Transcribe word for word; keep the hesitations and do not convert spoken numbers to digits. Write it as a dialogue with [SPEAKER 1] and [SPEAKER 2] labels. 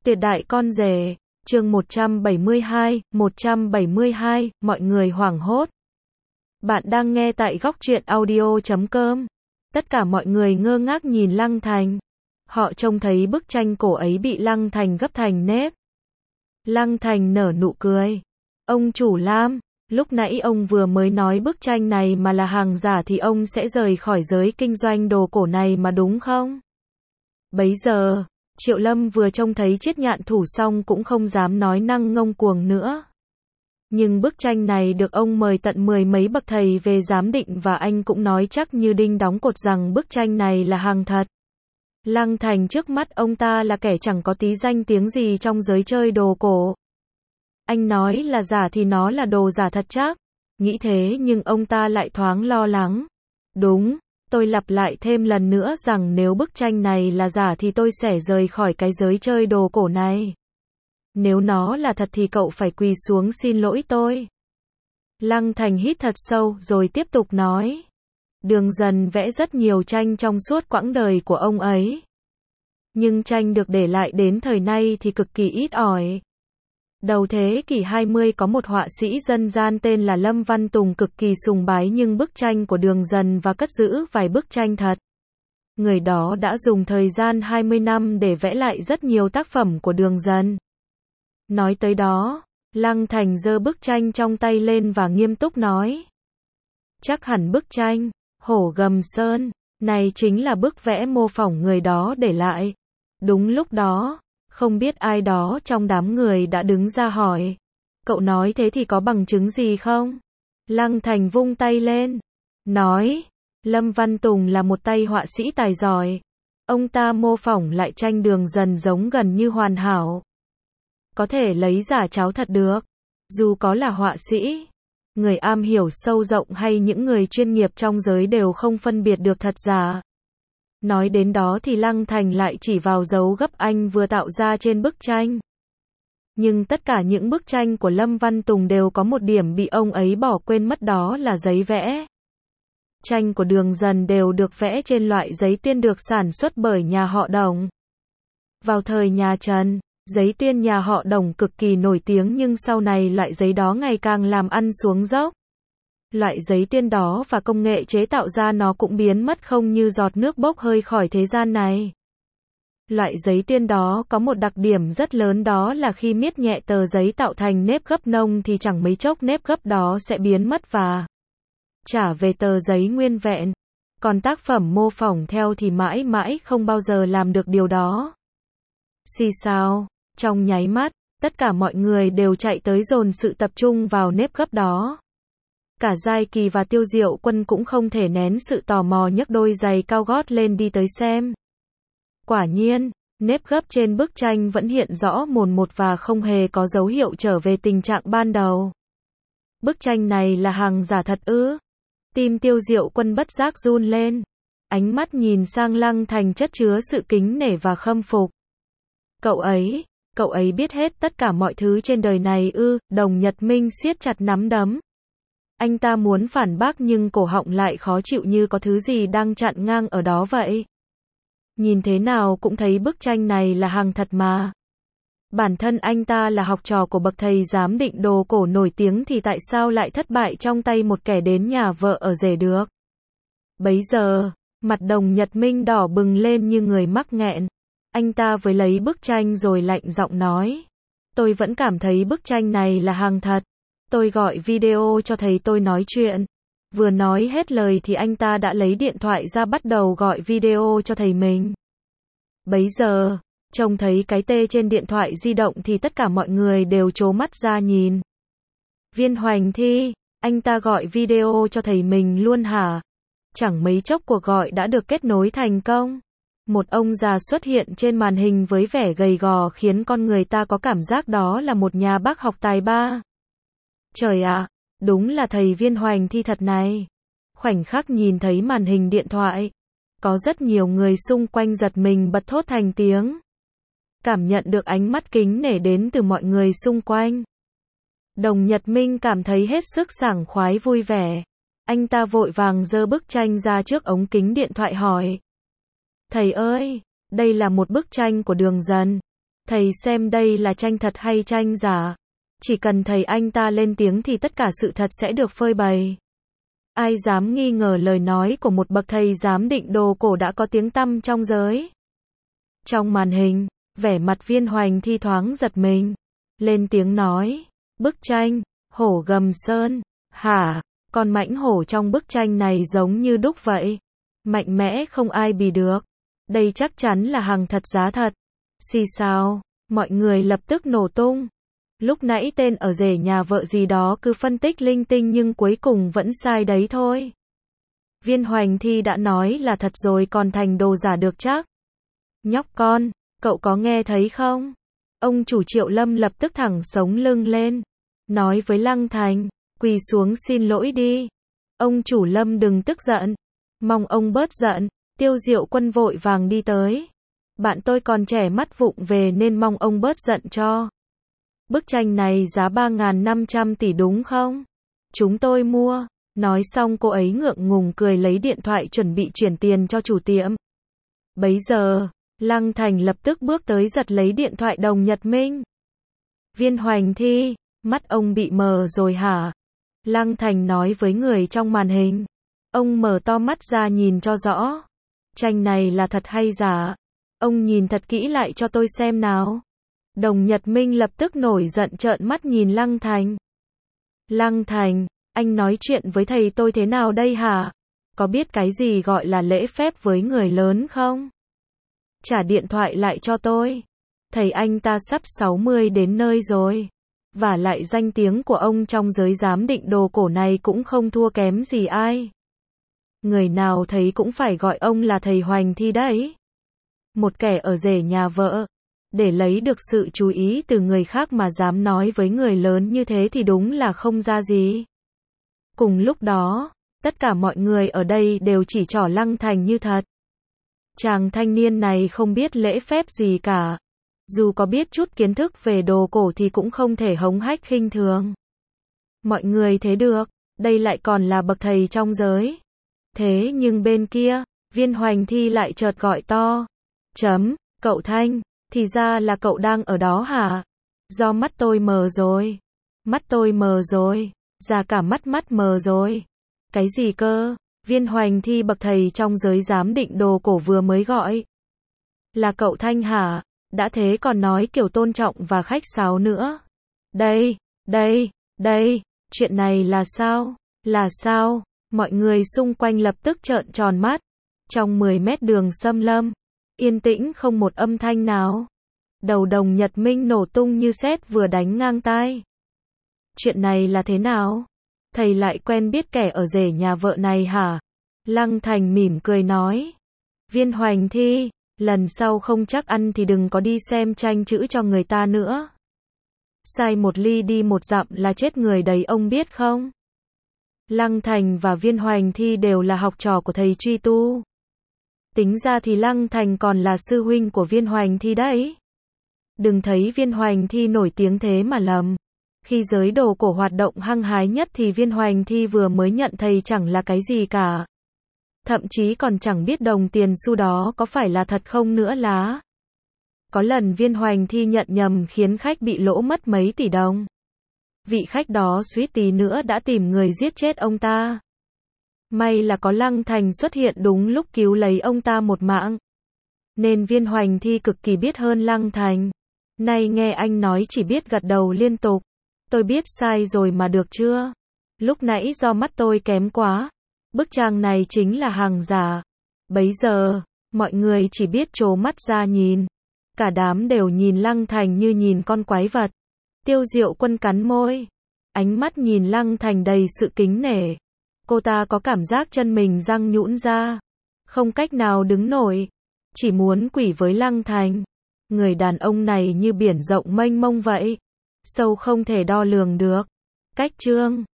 [SPEAKER 1] Tuyệt đại con rể, chương một trăm bảy mươi hai, một trăm bảy mươi hai, mọi người hoảng hốt. Bạn đang nghe tại góc truyện audio chấm com. Tất cả mọi người ngơ ngác nhìn Lăng Thành. Họ trông thấy bức tranh cổ ấy bị Lăng Thành gấp thành nếp. Lăng Thành nở nụ cười. Ông chủ Lam, lúc nãy ông vừa mới nói bức tranh này mà là hàng giả thì ông sẽ rời khỏi giới kinh doanh đồ cổ này mà đúng không? Bấy giờ, Triệu Lâm vừa trông thấy Triết Nhạn thủ xong cũng không dám nói năng ngông cuồng nữa. Nhưng bức tranh này được ông mời tận mười mấy bậc thầy về giám định và anh cũng nói chắc như đinh đóng cột rằng bức tranh này là hàng thật. Lăng Thành trước mắt ông ta là kẻ chẳng có tí danh tiếng gì trong giới chơi đồ cổ. Anh nói là giả thì nó là đồ giả thật chắc. Nghĩ thế nhưng ông ta lại thoáng lo lắng. Đúng, tôi lặp lại thêm lần nữa rằng nếu bức tranh này là giả thì tôi sẽ rời khỏi cái giới chơi đồ cổ này. Nếu nó là thật thì cậu phải quỳ xuống xin lỗi tôi. Lăng Thành hít thật sâu rồi tiếp tục nói. Đường Dần vẽ rất nhiều tranh trong suốt quãng đời của ông ấy. Nhưng tranh được để lại đến thời nay thì cực kỳ ít ỏi. Đầu thế kỷ hai mươi có một họa sĩ dân gian tên là Lâm Văn Tùng cực kỳ sùng bái nhưng bức tranh của Đường Dần và cất giữ vài bức tranh thật. Người đó đã dùng thời gian hai mươi năm để vẽ lại rất nhiều tác phẩm của Đường Dần. Nói tới đó, Lăng Thành giơ bức tranh trong tay lên và nghiêm túc nói. Chắc hẳn bức tranh Hổ Gầm Sơn này chính là bức vẽ mô phỏng người đó để lại. Đúng lúc đó, không biết ai đó trong đám người đã đứng ra hỏi. Cậu nói thế thì có bằng chứng gì không? Lăng Thành vung tay lên. Nói, Lâm Văn Tùng là một tay họa sĩ tài giỏi. Ông ta mô phỏng lại tranh Đường Dần giống gần như hoàn hảo. Có thể lấy giả cháo thật được. Dù có là họa sĩ, người am hiểu sâu rộng hay những người chuyên nghiệp trong giới đều không phân biệt được thật giả. Nói đến đó thì Lăng Thành lại chỉ vào dấu gấp anh vừa tạo ra trên bức tranh. Nhưng tất cả những bức tranh của Lâm Văn Tùng đều có một điểm bị ông ấy bỏ quên mất, đó là giấy vẽ. Tranh của Đường Dần đều được vẽ trên loại giấy tuyên được sản xuất bởi nhà họ Đồng. Vào thời nhà Trần, giấy tuyên nhà họ Đồng cực kỳ nổi tiếng nhưng sau này loại giấy đó ngày càng làm ăn xuống dốc. Loại giấy tuyên đó và công nghệ chế tạo ra nó cũng biến mất không như giọt nước bốc hơi khỏi thế gian này. Loại giấy tuyên đó có một đặc điểm rất lớn, đó là khi miết nhẹ tờ giấy tạo thành nếp gấp nông thì chẳng mấy chốc nếp gấp đó sẽ biến mất và trả về tờ giấy nguyên vẹn. Còn tác phẩm mô phỏng theo thì mãi mãi không bao giờ làm được điều đó. Xì xào, trong nháy mắt, tất cả mọi người đều chạy tới dồn sự tập trung vào nếp gấp đó. Cả Giai Kỳ và Tiêu Diệu Quân cũng không thể nén sự tò mò nhấc đôi giày cao gót lên đi tới xem. Quả nhiên, nếp gấp trên bức tranh vẫn hiện rõ mồn một và không hề có dấu hiệu trở về tình trạng ban đầu. Bức tranh này là hàng giả thật ư? Tim Tiêu Diệu Quân bất giác run lên. Ánh mắt nhìn sang Lăng Thành chất chứa sự kính nể và khâm phục. Cậu ấy, cậu ấy biết hết tất cả mọi thứ trên đời này ư? Đồng Nhật Minh siết chặt nắm đấm. Anh ta muốn phản bác nhưng cổ họng lại khó chịu như có thứ gì đang chặn ngang ở đó vậy. Nhìn thế nào cũng thấy bức tranh này là hàng thật mà. Bản thân anh ta là học trò của bậc thầy giám định đồ cổ nổi tiếng thì tại sao lại thất bại trong tay một kẻ đến nhà vợ ở rể được. Bấy giờ, mặt Đồng Nhật Minh đỏ bừng lên như người mắc nghẹn. Anh ta với lấy bức tranh rồi lạnh giọng nói. Tôi vẫn cảm thấy bức tranh này là hàng thật. Tôi gọi video cho thầy tôi nói chuyện. Vừa nói hết lời thì anh ta đã lấy điện thoại ra bắt đầu gọi video cho thầy mình. Bấy giờ, trông thấy cái tê trên điện thoại di động thì tất cả mọi người đều trố mắt ra nhìn. Viên Hoành Thi, anh ta gọi video cho thầy mình luôn hả? Chẳng mấy chốc cuộc gọi đã được kết nối thành công. Một ông già xuất hiện trên màn hình với vẻ gầy gò khiến con người ta có cảm giác đó là một nhà bác học tài ba. Trời ạ, đúng là thầy Viên Hoành Thi thật này. Khoảnh khắc nhìn thấy màn hình điện thoại, có rất nhiều người xung quanh giật mình bật thốt thành tiếng. Cảm nhận được ánh mắt kính nể đến từ mọi người xung quanh. Đồng Nhật Minh cảm thấy hết sức sảng khoái vui vẻ. Anh ta vội vàng giơ bức tranh ra trước ống kính điện thoại hỏi. Thầy ơi, đây là một bức tranh của Đường Dần. Thầy xem đây là tranh thật hay tranh giả? Chỉ cần thầy anh ta lên tiếng thì tất cả sự thật sẽ được phơi bày. Ai dám nghi ngờ lời nói của một bậc thầy giám định đồ cổ đã có tiếng tăm trong giới. Trong màn hình, vẻ mặt Viên Hoành thi thoáng giật mình. Lên tiếng nói, bức tranh, hổ gầm sơn, hả? Con mãnh hổ trong bức tranh này giống như đúc vậy. Mạnh mẽ không ai bì được. Đây chắc chắn là hàng thật giá thật. Xì xào, mọi người lập tức nổ tung. Lúc nãy tên ở rể nhà vợ gì đó cứ phân tích linh tinh nhưng cuối cùng vẫn sai đấy thôi. Viên Hoành Thi đã nói là thật rồi còn thành đồ giả được chắc. Nhóc con, cậu có nghe thấy không? Ông chủ Triệu Lâm lập tức thẳng sống lưng lên. Nói với Lăng Thành, quỳ xuống xin lỗi đi. Ông chủ Lâm đừng tức giận. Mong ông bớt giận. Tiêu Diệu Quân vội vàng đi tới. Bạn tôi còn trẻ mắt vụng về nên mong ông bớt giận cho. Bức tranh này giá ba nghìn năm trăm tỷ đúng không? Chúng tôi mua. Nói xong cô ấy ngượng ngùng cười lấy điện thoại chuẩn bị chuyển tiền cho chủ tiệm. Bấy giờ, Lăng Thành lập tức bước tới giật lấy điện thoại Đồng Nhật Minh. Viên Hoành Thi, mắt ông bị mờ rồi hả? Lăng Thành nói với người trong màn hình. Ông mở to mắt ra nhìn cho rõ. Tranh này là thật hay giả? Ông nhìn thật kỹ lại cho tôi xem nào. Đồng Nhật Minh lập tức nổi giận trợn mắt nhìn Lăng Thành. Lăng Thành, anh nói chuyện với thầy tôi thế nào đây hả? Có biết cái gì gọi là lễ phép với người lớn không? Trả điện thoại lại cho tôi. Thầy anh ta sắp sáu mươi đến nơi rồi. Và lại danh tiếng của ông trong giới giám định đồ cổ này cũng không thua kém gì ai. Người nào thấy cũng phải gọi ông là thầy Hoành Thi đấy. Một kẻ ở rể nhà vợ. Để lấy được sự chú ý từ người khác mà dám nói với người lớn như thế thì đúng là không ra gì. Cùng lúc đó, tất cả mọi người ở đây đều chỉ trỏ Lăng Thành như thật. Chàng thanh niên này không biết lễ phép gì cả. Dù có biết chút kiến thức về đồ cổ thì cũng không thể hống hách khinh thường. Mọi người thấy được, đây lại còn là bậc thầy trong giới. Thế nhưng bên kia, Viên Hoành Thi lại chợt gọi to. Chấm, cậu Thanh, thì ra là cậu đang ở đó hả? Do mắt tôi mờ rồi. Mắt tôi mờ rồi. Ra cả mắt mắt mờ rồi. Cái gì cơ? Viên Hoành Thi bậc thầy trong giới giám định đồ cổ vừa mới gọi. Là cậu Thanh hả? Đã thế còn nói kiểu tôn trọng và khách sáo nữa. Đây, đây, đây, chuyện này là sao? Là sao? Mọi người xung quanh lập tức trợn tròn mắt. Trong mười mét đường xâm lâm, yên tĩnh không một âm thanh nào. Đầu Đồng Nhật Minh nổ tung như sét vừa đánh ngang tai. Chuyện này là thế nào? Thầy lại quen biết kẻ ở rể nhà vợ này hả? Lăng Thành mỉm cười nói. Viên Hoành Thi, lần sau không chắc ăn thì đừng có đi xem tranh chữ cho người ta nữa. Sai một ly đi một dặm là chết người đấy ông biết không? Lăng Thành và Viên Hoành Thi đều là học trò của thầy Truy Tu. Tính ra thì Lăng Thành còn là sư huynh của Viên Hoành Thi đấy. Đừng thấy Viên Hoành Thi nổi tiếng thế mà lầm. Khi giới đồ cổ hoạt động hăng hái nhất thì Viên Hoành Thi vừa mới nhận thầy chẳng là cái gì cả. Thậm chí còn chẳng biết đồng tiền xu đó có phải là thật không nữa lá. Có lần Viên Hoành Thi nhận nhầm khiến khách bị lỗ mất mấy tỷ đồng. Vị khách đó suýt tí nữa đã tìm người giết chết ông ta. May là có Lăng Thành xuất hiện đúng lúc cứu lấy ông ta một mạng. Nên Viên Hoành Thi cực kỳ biết hơn Lăng Thành. Nay nghe anh nói chỉ biết gật đầu liên tục. Tôi biết sai rồi mà được chưa? Lúc nãy do mắt tôi kém quá. Bức tranh này chính là hàng giả. Bấy giờ, mọi người chỉ biết trố mắt ra nhìn. Cả đám đều nhìn Lăng Thành như nhìn con quái vật. Tiêu Diệu Quân cắn môi. Ánh mắt nhìn Lăng Thành đầy sự kính nể. Cô ta có cảm giác chân mình răng nhũn ra. Không cách nào đứng nổi. Chỉ muốn quỳ với Lăng Thành. Người đàn ông này như biển rộng mênh mông vậy. Sâu không thể đo lường được. Cách chương